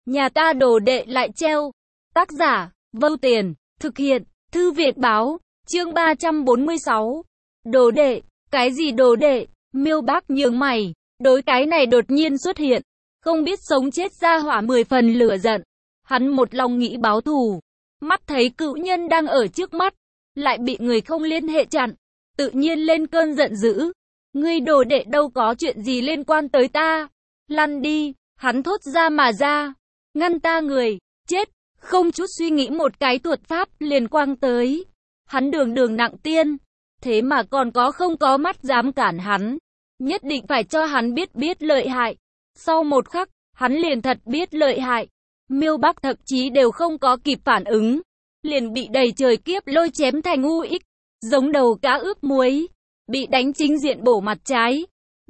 Nhà ta đồ đệ lại treo. Tác giả, Vâu Tiền, thực hiện, Thư viện báo, chương 346. Đồ đệ, cái gì đồ đệ? Miêu Bác nhướng mày, đối cái này đột nhiên xuất hiện, không biết sống chết ra hỏa 10 phần lửa giận. Hắn một lòng nghĩ báo thù, mắt thấy cựu nhân đang ở trước mắt, lại bị người không liên hệ chặn, tự nhiên lên cơn giận dữ. Ngươi đồ đệ đâu có chuyện gì liên quan tới ta, lăn đi, hắn thốt ra mà ra, ngăn ta người, chết, không chút suy nghĩ một cái thuật pháp liền quang tới. Hắn đường đường nặng tiên, thế mà còn không có mắt dám cản hắn, nhất định phải cho hắn biết lợi hại. Sau một khắc, hắn liền thật biết lợi hại. Miêu Bác thậm chí đều không có kịp phản ứng, liền bị đầy trời kiếp lôi chém thành u ích, giống đầu cá ướp muối, bị đánh chính diện bổ mặt trái,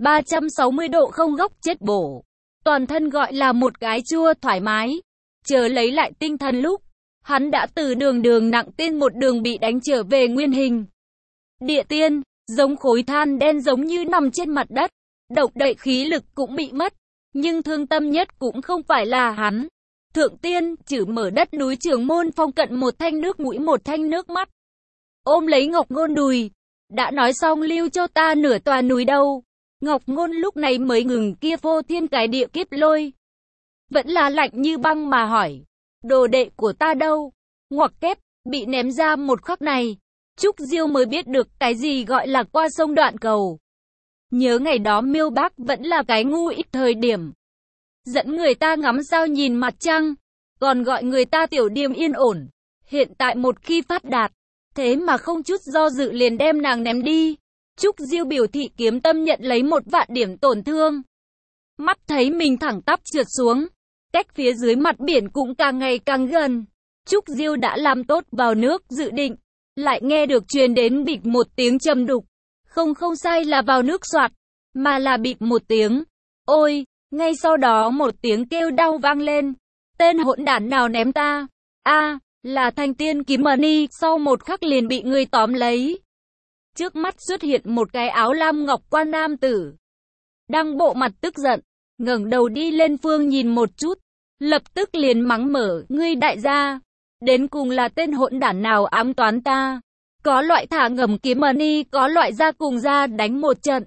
360 độ không góc chết bổ. Toàn thân gọi là một cái chua thoải mái. Chờ lấy lại tinh thần lúc, hắn đã từ đường nặng tiên một đường bị đánh trở về nguyên hình. Địa tiên, giống khối than đen giống như nằm trên mặt đất, động đậy khí lực cũng bị mất. Nhưng thương tâm nhất cũng không phải là hắn. Thượng tiên, chử mở đất núi Trường Môn Phong cận một thanh nước mũi một thanh nước mắt. Ôm lấy Ngọc Ngôn đùi, đã nói xong lưu cho ta nửa tòa núi đâu. Ngọc Ngôn lúc này mới ngừng kia phô thiên cái địa kiếp lôi. Vẫn là lạnh như băng mà hỏi, đồ đệ của ta đâu? Ngoặc kép, bị ném ra một khắc này, Trúc Diêu mới biết được cái gì gọi là qua sông đoạn cầu. Nhớ ngày đó Miêu Bác vẫn là cái ngu ít thời điểm, dẫn người ta ngắm sao nhìn mặt trăng, còn gọi người ta tiểu điềm yên ổn. Hiện tại một khi phát đạt, thế mà không chút do dự liền đem nàng ném đi. Trúc Diêu biểu thị kiếm tâm nhận lấy 1 vạn điểm tổn thương. Mắt thấy mình thẳng tắp trượt xuống, cách phía dưới mặt biển cũng càng ngày càng gần. Trúc Diêu đã làm tốt vào nước dự định, lại nghe được truyền đến bịch một tiếng trầm đục. Không sai là vào nước soạt, mà là bịch một tiếng. Ôi, ngay sau đó một tiếng kêu đau vang lên. Tên hỗn đản nào ném ta? Là thanh tiên kiếm mani. Sau một khắc liền bị người tóm lấy. Trước mắt xuất hiện một cái áo lam ngọc quan nam tử, đang bộ mặt tức giận, ngẩng đầu đi lên phương nhìn một chút, lập tức liền mắng mở, ngươi đại gia, đến cùng là tên hỗn đản nào ám toán ta? Có loại thả ngầm kiếm mani, có loại ra cùng ra đánh một trận.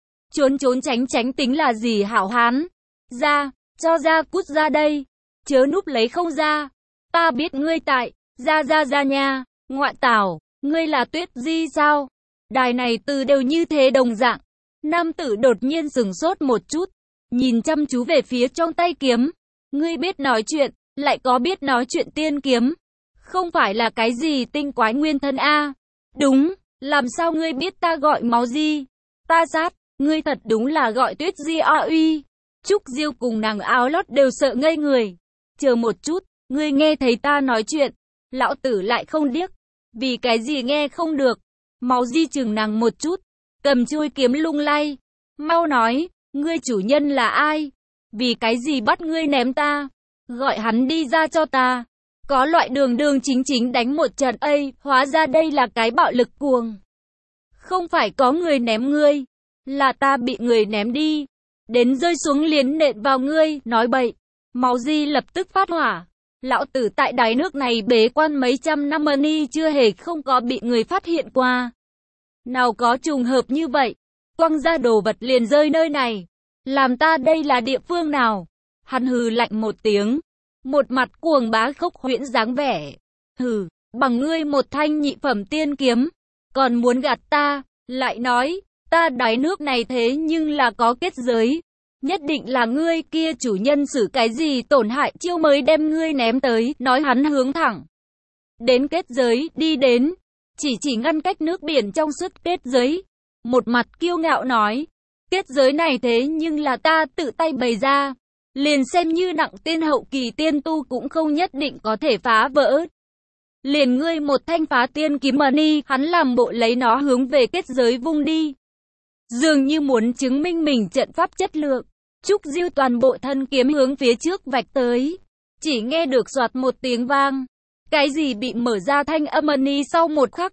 Trốn tránh tính là gì hảo hán? Ra, cho ra cút ra đây, chớ núp lấy không ra. Ta biết ngươi tại, ra nha, ngoại tảo, ngươi là Tuyết Di sao? Đài này từ đều như thế đồng dạng. Nam tử đột nhiên sửng sốt một chút, nhìn chăm chú về phía trong tay kiếm. Ngươi biết nói chuyện, lại có biết nói chuyện tiên kiếm. Không phải là cái gì tinh quái nguyên thân a? Đúng, làm sao ngươi biết ta gọi máu di? Ta sát, ngươi thật đúng là gọi Tuyết Di a uy. Trúc Diêu cùng nàng áo lót đều sợ ngây người. Chờ một chút, ngươi nghe thấy ta nói chuyện. Lão tử lại không điếc. Vì cái gì nghe không được? Máu di chừng nàng một chút, cầm chuôi kiếm lung lay. Mau nói, ngươi chủ nhân là ai? Vì cái gì bắt ngươi ném ta? Gọi hắn đi ra cho ta. Có loại đường chính đánh một trận ấy, hóa ra đây là cái bạo lực cuồng. Không phải có người ném ngươi, là ta bị người ném đi. Đến rơi xuống liền nện vào ngươi, nói bậy. Máu di lập tức phát hỏa. Lão tử tại đáy nước này bế quan mấy trăm năm ni chưa hề không có bị người phát hiện qua. Nào có trùng hợp như vậy, quăng ra đồ vật liền rơi nơi này. Làm ta đây là địa phương nào? Hắn hừ lạnh một tiếng, một mặt cuồng bá khốc huyễn dáng vẻ. Hừ, bằng ngươi một thanh nhị phẩm tiên kiếm, còn muốn gạt ta, lại nói, ta đáy nước này thế nhưng là có kết giới. Nhất định là ngươi kia chủ nhân xử cái gì tổn hại chiêu mới đem ngươi ném tới, nói hắn hướng thẳng đến kết giới đi đến, chỉ ngăn cách nước biển trong suốt kết giới. Một mặt kiêu ngạo nói, kết giới này thế nhưng là ta tự tay bày ra, liền xem như nặng tiên hậu kỳ tiên tu cũng không nhất định có thể phá vỡ. Liền ngươi một thanh phá tiên kiếm mani, hắn làm bộ lấy nó hướng về kết giới vung đi. Dường như muốn chứng minh mình trận pháp chất lượng. Trúc Diêu toàn bộ thân kiếm hướng phía trước vạch tới. Chỉ nghe được xoạt một tiếng vang. Cái gì bị mở ra thanh âm ni sau một khắc.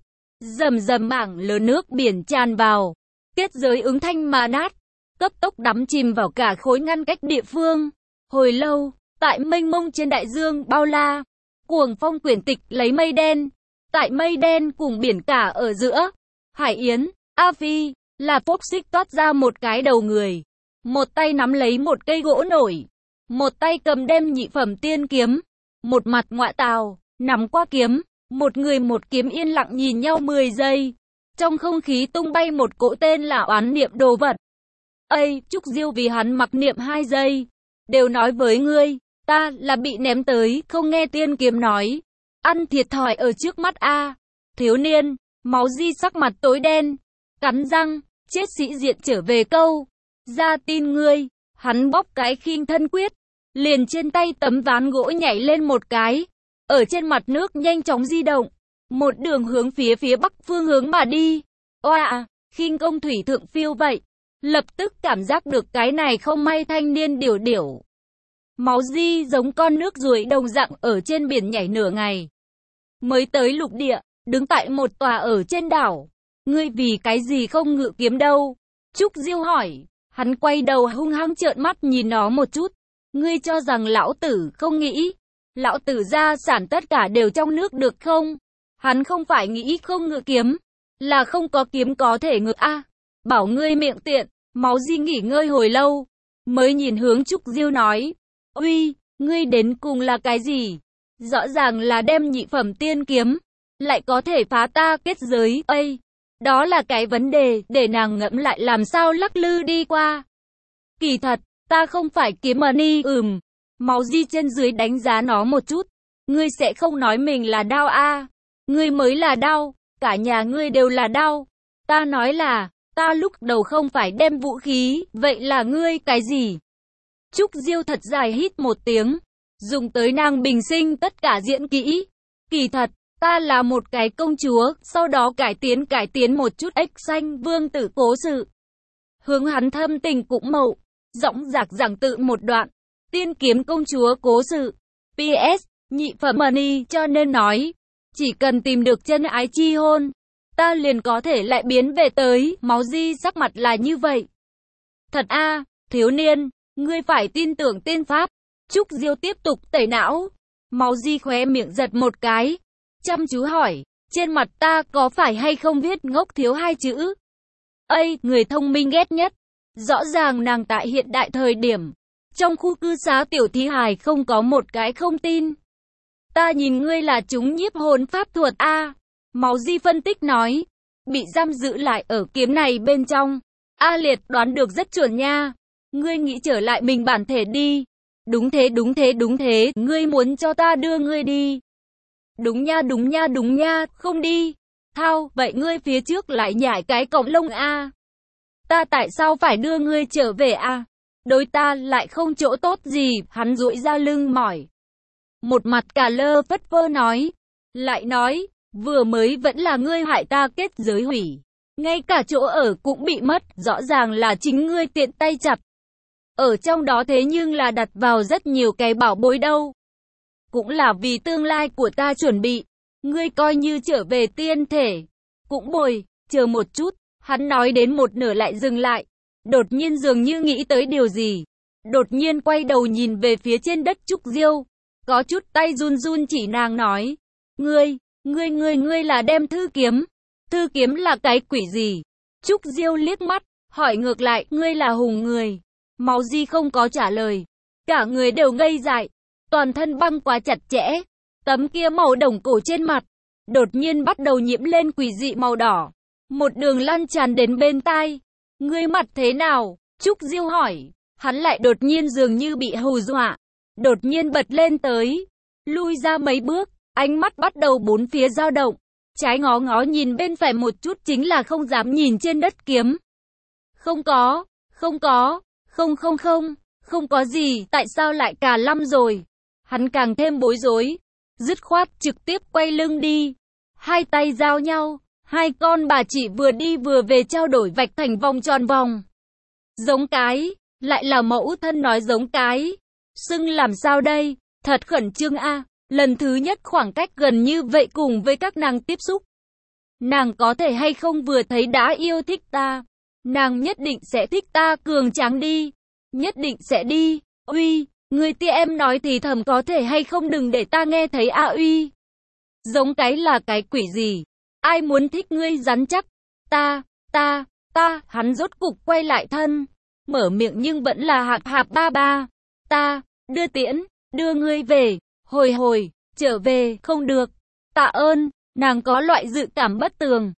Rầm mảng lớn nước biển tràn vào. Kết giới ứng thanh mà nát. Cấp tốc đắm chìm vào cả khối ngăn cách địa phương. Hồi lâu, Tại mênh mông trên đại dương bao la, cuồng phong quyển tịch lấy mây đen. Tại mây đen cùng biển cả ở giữa, Hải Yến, A Phi, là Phốc Xích toát ra một cái đầu người. Một tay nắm lấy một cây gỗ nổi, một tay cầm đem nhị phẩm tiên kiếm, một mặt ngọa tào, nắm qua kiếm, một người một kiếm yên lặng nhìn nhau 10 giây. Trong không khí tung bay một cỗ tên là oán niệm đồ vật. Ây, Trúc Diêu vì hắn mặc niệm 2 giây. Đều nói với ngươi, ta là bị ném tới, không nghe tiên kiếm nói. Ăn thiệt thòi ở trước mắt a. Thiếu niên, máu di sắc mặt tối đen, cắn răng, chết sĩ diện trở về câu. Ra tin ngươi, hắn bóc cái khinh thân quyết, liền trên tay tấm ván gỗ nhảy lên một cái, ở trên mặt nước nhanh chóng di động, một đường hướng phía bắc phương hướng mà đi. Oa, khinh công thủy thượng phiêu vậy, lập tức cảm giác được cái này không may thanh niên điểu điểu. Máu di giống con nước ruồi đồng dạng ở trên biển nhảy nửa ngày, mới tới lục địa, đứng tại một tòa ở trên đảo. Ngươi vì cái gì không ngự kiếm đâu? Trúc Diêu hỏi. Hắn quay đầu hung hăng trợn mắt nhìn nó một chút. Ngươi cho rằng lão tử không nghĩ, lão tử gia sản tất cả đều trong nước được không? Hắn không phải nghĩ không ngự kiếm, là không có kiếm có thể ngự a. Bảo ngươi miệng tiện. Máu di nghỉ ngơi hồi lâu, mới nhìn hướng Trúc Diêu nói. Uy, ngươi đến cùng là cái gì? Rõ ràng là đem nhị phẩm tiên kiếm, lại có thể phá ta kết giới. Ây, đó là cái vấn đề, để nàng ngẫm lại làm sao lắc lư đi qua. Kỳ thật, ta không phải kiếm money. Máu di trên dưới đánh giá nó một chút. Ngươi sẽ không nói mình là đao a? Ngươi mới là đao, cả nhà ngươi đều là đao. Ta nói là, ta lúc đầu không phải đem vũ khí, vậy là ngươi cái gì? Trúc Diêu thật dài hít một tiếng, dùng tới nàng bình sinh tất cả diễn kỹ. Kỳ thật, ta là một cái công chúa, sau đó cải tiến một chút ếch xanh vương tử cố sự. Hướng hắn thâm tình cũng mậu, dõng dạc giảng tự một đoạn. Tiên kiếm công chúa cố sự. PS, nhị phẩm money cho nên nói, chỉ cần tìm được chân ái chi hôn, ta liền có thể lại biến về tới. Máu di sắc mặt là như vậy. Thật a, thiếu niên, ngươi phải tin tưởng tiên pháp. Trúc Diêu tiếp tục tẩy não. Máu di khóe miệng giật một cái, chăm chú hỏi, trên mặt ta có phải hay không viết ngốc thiếu 2 chữ? Ây, người thông minh ghét nhất. Rõ ràng nàng tại hiện đại thời điểm, trong khu cư xá tiểu thí hài không có một cái không tin. Ta nhìn ngươi là chúng nhiếp hồn pháp thuật a. Máu di phân tích nói, bị giam giữ lại ở kiếm này bên trong. A Liệt đoán được rất chuẩn nha. Ngươi nghĩ trở lại mình bản thể đi. Đúng thế, ngươi muốn cho ta đưa ngươi đi. Đúng nha, không đi. Thao, vậy ngươi phía trước lại nhảy cái cọng lông a. Ta tại sao phải đưa ngươi trở về a? Đối ta lại không chỗ tốt gì. Hắn duỗi ra lưng mỏi, một mặt cả lơ phất phơ nói. Lại nói, vừa mới vẫn là ngươi hại ta kết giới hủy, ngay cả chỗ ở cũng bị mất, rõ ràng là chính ngươi tiện tay chặt. Ở trong đó thế nhưng là đặt vào rất nhiều cái bảo bối đâu. Cũng là vì tương lai của ta chuẩn bị. Ngươi coi như trở về tiên thể. Cũng bồi, chờ một chút. Hắn nói đến một nửa lại dừng lại. Đột nhiên dường như nghĩ tới điều gì. Đột nhiên quay đầu nhìn về phía trên đất Trúc Diêu. Có chút tay run run chỉ nàng nói. Ngươi là đem thư kiếm. Thư kiếm là cái quỷ gì? Trúc Diêu liếc mắt, hỏi ngược lại, ngươi là hùng người. Máu di không có trả lời. Cả người đều ngây dại. Toàn thân băng quá chặt chẽ. Tấm kia màu đồng cổ trên mặt, đột nhiên bắt đầu nhiễm lên quỷ dị màu đỏ. Một đường lan tràn đến bên tai. Ngươi mặt thế nào? Trúc Diêu hỏi. Hắn lại đột nhiên dường như bị hù dọa. Đột nhiên bật lên tới. Lui ra mấy bước. Ánh mắt bắt đầu bốn phía dao động. Trái ngó ngó nhìn bên phải một chút chính là không dám nhìn trên đất kiếm. Không có gì, tại sao lại cà lăm rồi? Hắn càng thêm bối rối, dứt khoát trực tiếp quay lưng đi. Hai tay giao nhau, hai con bà chị vừa đi vừa về trao đổi vạch thành vòng tròn vòng. Giống cái, lại là mẫu thân nói giống cái. Xưng làm sao đây? Thật khẩn trương a. Lần thứ nhất khoảng cách gần như vậy cùng với các nàng tiếp xúc. Nàng có thể hay không vừa thấy đã yêu thích ta? Nàng nhất định sẽ thích ta cường tráng đi. Nhất định sẽ đi. Uy, Người tia em nói thì thầm có thể hay không đừng để ta nghe thấy a uy. Giống cái là cái quỷ gì? Ai muốn thích ngươi rắn chắc? Ta, hắn rốt cục quay lại thân. Mở miệng nhưng vẫn là hạc hạp ba ba. Ta, đưa tiễn, đưa ngươi về, hồi, trở về, không được. Tạ ơn, nàng có loại dự cảm bất tường.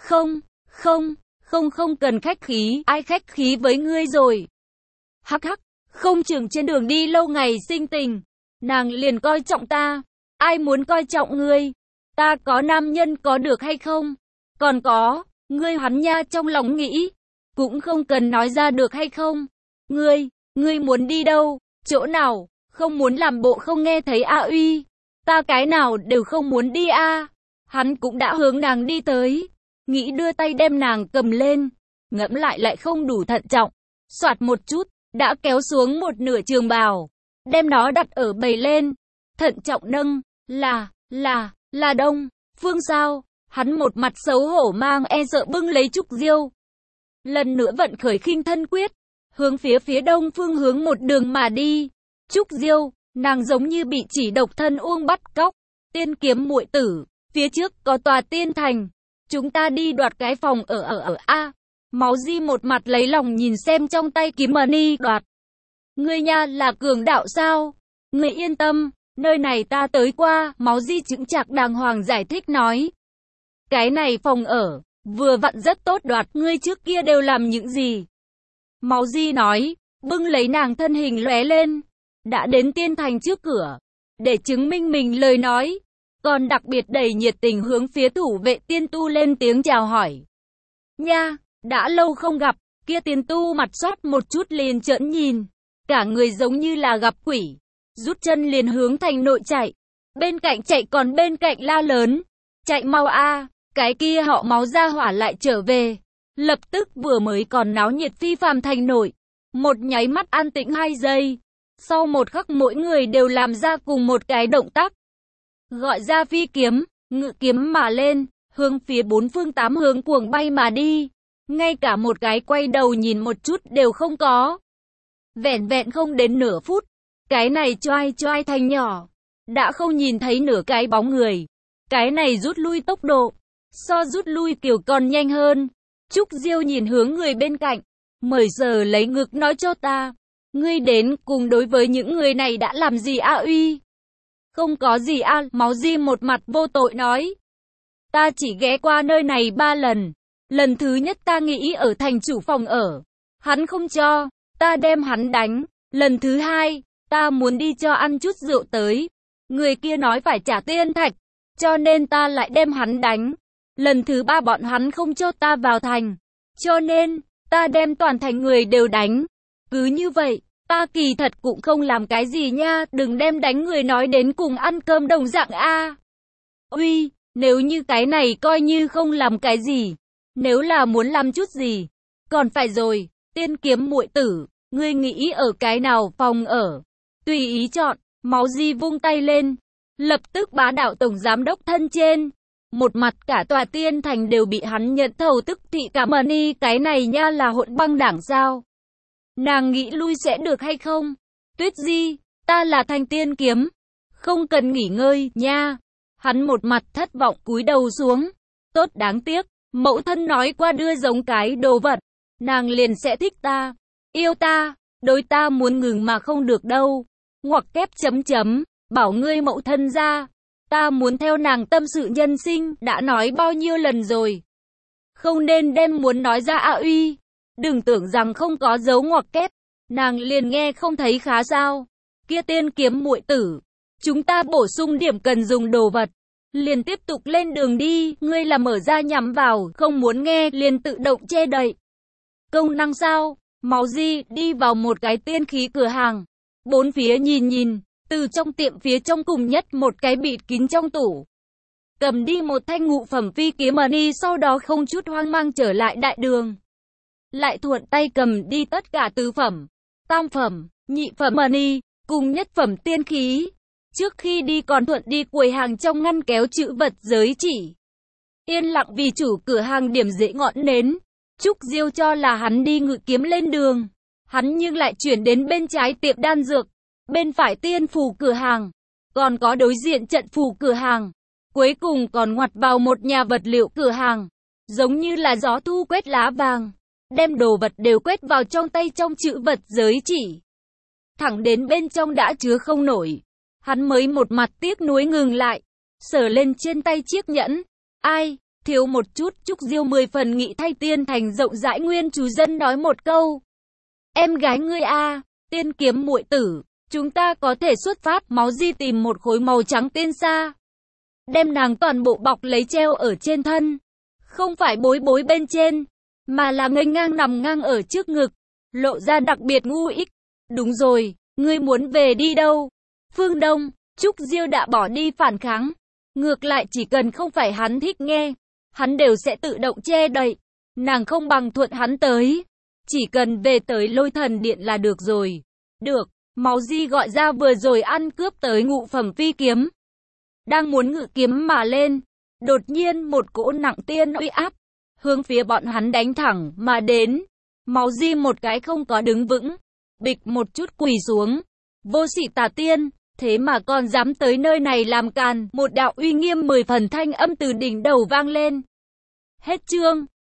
Không cần khách khí, ai khách khí với ngươi rồi. Hắc, không chừng trên đường đi lâu ngày sinh tình. Nàng liền coi trọng ta, ai muốn coi trọng ngươi? Ta có nam nhân có được hay không? Còn có, ngươi hắn nha trong lòng nghĩ, cũng không cần nói ra được hay không? Ngươi muốn đi đâu? Chỗ nào? Không muốn làm bộ không nghe thấy a uy. Ta cái nào đều không muốn đi a. Hắn cũng đã hướng nàng đi tới, nghĩ đưa tay đem nàng cầm lên, ngẫm lại không đủ thận trọng, soạt một chút, đã kéo xuống một nửa trường bào, đem nó đặt ở bầy lên, thận trọng nâng, là Đông Phương sao? Hắn một mặt xấu hổ mang e sợ bưng lấy Trúc Diêu. Lần nữa vận khởi khinh thân quyết, hướng phía Đông Phương hướng một đường mà đi. Trúc Diêu, nàng giống như bị chỉ độc thân uông bắt cóc. Tiên kiếm muội tử, phía trước có tòa tiên thành, chúng ta đi đoạt cái phòng ở a. Máu Di một mặt lấy lòng nhìn xem trong tay kiếm money đoạt. Ngươi nha là cường đạo sao? Ngươi yên tâm, nơi này ta tới qua. Máu Di chững chạc đàng hoàng giải thích nói. Cái này phòng ở, vừa vặn rất tốt đoạt. Ngươi trước kia đều làm những gì? Máu Di nói, bưng lấy nàng thân hình lóe lên. Đã đến tiên thành trước cửa, để chứng minh mình lời nói. Còn đặc biệt đầy nhiệt tình hướng phía thủ vệ tiên tu lên tiếng chào hỏi. Nha, đã lâu không gặp, kia tiên tu mặt xót một chút liền trợn nhìn. Cả người giống như là gặp quỷ, rút chân liền hướng thành nội chạy. Bên cạnh chạy còn bên cạnh la lớn. Chạy mau a, cái kia họ máu ra hỏa lại trở về. Lập tức vừa mới còn náo nhiệt phi phàm thành nội. Một nháy mắt an tĩnh 2 giây. Sau một khắc mỗi người đều làm ra cùng một cái động tác. Gọi ra phi kiếm, ngự kiếm mà lên, hướng phía 4 phương 8 hướng cuồng bay mà đi. Ngay cả một cái quay đầu nhìn một chút đều không có. Vẹn không đến nửa phút, cái này choai thành nhỏ, đã không nhìn thấy nửa cái bóng người. Cái này rút lui tốc độ, so rút lui kiểu còn nhanh hơn. Trúc Diêu nhìn hướng người bên cạnh, mời giờ lấy ngực nói cho ta. Ngươi đến cùng đối với những người này đã làm gì a uy? Không có gì a, Máu Di một mặt vô tội nói. Ta chỉ ghé qua nơi này 3 lần. Lần thứ nhất ta nghĩ ở thành chủ phòng ở. Hắn không cho, ta đem hắn đánh. Lần thứ hai, ta muốn đi cho ăn chút rượu tới. Người kia nói phải trả tiên thạch, cho nên ta lại đem hắn đánh. Lần thứ 3 bọn hắn không cho ta vào thành, cho nên, ta đem toàn thành người đều đánh. Cứ như vậy, ta kỳ thật cũng không làm cái gì nha, đừng đem đánh người nói đến cùng ăn cơm đồng dạng a. Uy, nếu như cái này coi như không làm cái gì, nếu là muốn làm chút gì, còn phải rồi, tiên kiếm muội tử, ngươi nghĩ ở cái nào phòng ở, tùy ý chọn. Máu Di vung tay lên, lập tức bá đạo tổng giám đốc thân trên. Một mặt cả tòa tiên thành đều bị hắn nhận thầu tức thị cả money, cái này nha là hỗn băng đảng sao? Nàng nghĩ lui sẽ được hay không? Tuyết Di, ta là Thanh Tiên Kiếm, không cần nghỉ ngơi nha. Hắn một mặt thất vọng cúi đầu xuống. Tốt đáng tiếc, mẫu thân nói qua đưa giống cái đồ vật, nàng liền sẽ thích ta, yêu ta, đối ta muốn ngừng mà không được đâu. Ngoặc kép chấm, bảo ngươi mẫu thân ra, ta muốn theo nàng tâm sự nhân sinh, đã nói bao nhiêu lần rồi. Không nên đem muốn nói ra a uy, đừng tưởng rằng không có dấu ngoặc kép, nàng liền nghe không thấy khá sao. Kia tiên kiếm muội tử, chúng ta bổ sung điểm cần dùng đồ vật, liền tiếp tục lên đường đi, ngươi là mở ra nhắm vào, không muốn nghe liền tự động che đậy. Công năng sao? Máu Di đi vào một cái tiên khí cửa hàng, bốn phía nhìn, từ trong tiệm phía trong cùng nhất một cái bịt kín trong tủ. Cầm đi một thanh ngũ phẩm phi kiếm money, sau đó không chút hoang mang trở lại đại đường. Lại thuận tay cầm đi tất cả tứ phẩm, tam phẩm, nhị phẩm money, cùng nhất phẩm tiên khí. Trước khi đi còn thuận đi quầy hàng trong ngăn kéo chữ vật giới chỉ. Yên lặng vì chủ cửa hàng điểm dễ ngọn nến. Trúc Diêu cho là hắn đi ngự kiếm lên đường, hắn nhưng lại chuyển đến bên trái tiệm đan dược. bên phải tiên phủ cửa hàng, còn có đối diện trận phủ cửa hàng, cuối cùng còn ngoặt vào một nhà vật liệu cửa hàng, giống như là gió thu quét lá vàng, đem đồ vật đều quét vào trong tay trong chữ vật giới chỉ. Thẳng đến bên trong đã chứa không nổi, hắn mới một mặt tiếc nuối ngừng lại, sờ lên trên tay chiếc nhẫn. Ai, thiếu một chút. Trúc Diêu 10 phần nghị thay Tiên Thành rộng rãi nguyên chủ dân nói một câu. Em gái ngươi a, Tiên Kiếm muội tử, chúng ta có thể xuất phát. Máu Di tìm một khối màu trắng tiên sa, đem nàng toàn bộ bọc lấy treo ở trên thân, không phải bối bối bên trên, mà là nghênh ngang nằm ngang ở trước ngực, lộ ra đặc biệt ngu ích. Đúng rồi, ngươi muốn về đi đâu? Phương Đông. Trúc Diêu đã bỏ đi phản kháng, ngược lại chỉ cần không phải hắn thích nghe, hắn đều sẽ tự động che đậy. Nàng không bằng thuận hắn tới, chỉ cần về tới Lôi Thần Điện là được rồi. Được. Máu Di gọi ra vừa rồi ăn cướp tới ngũ phẩm phi kiếm, đang muốn ngự kiếm mà lên, đột nhiên một cỗ nặng tiên uy áp hướng phía bọn hắn đánh thẳng mà đến. Máu Di một cái không có đứng vững, bịch một chút quỳ xuống. Vô sỉ tà tiên, thế mà còn dám tới nơi này làm càn. Một đạo uy nghiêm 10 phần thanh âm từ đỉnh đầu vang lên. Hết chương.